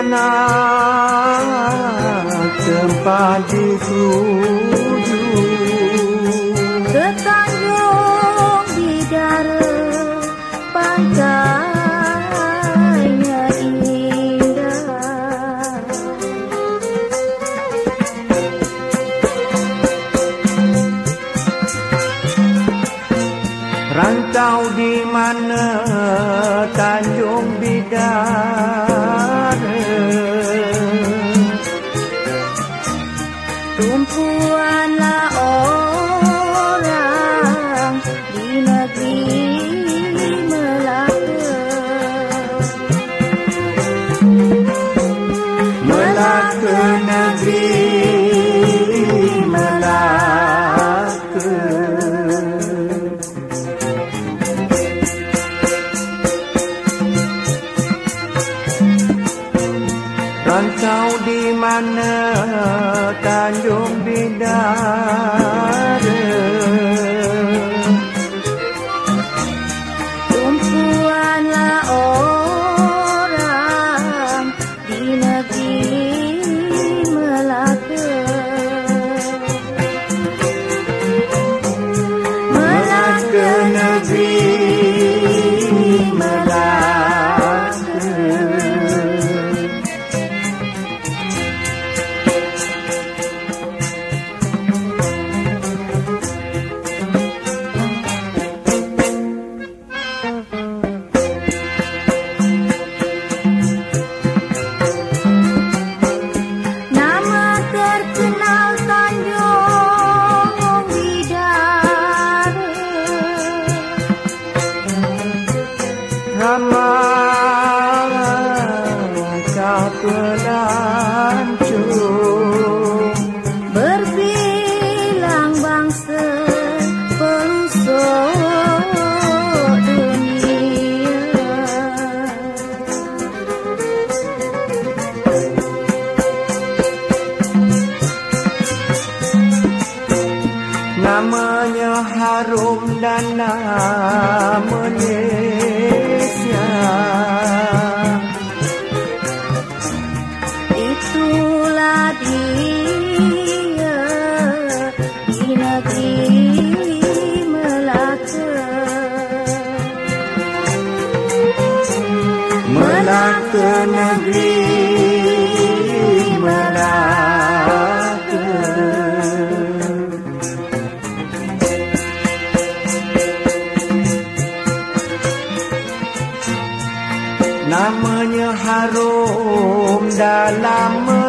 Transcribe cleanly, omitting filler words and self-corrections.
mana tempat dituju? Ke Tanjung Bidara, pantainya indah. Rantau di mana Tanjung Bidara, tumpuanlah orang di negeri Melaka. Melaka negeri Melaka. Rantau di mana Tanjung Bidara, tumpuanlah orang di negeri Melaka. Melaka negeri Melaka. Nama terkenal Tanjung Bidara, Ramah pelancong, berbilang bangsa pelosok dunia. namanya harum dan namanya Itulah dia di negeri Melaka. Melaka negeri Melaka. Namanya harum dalam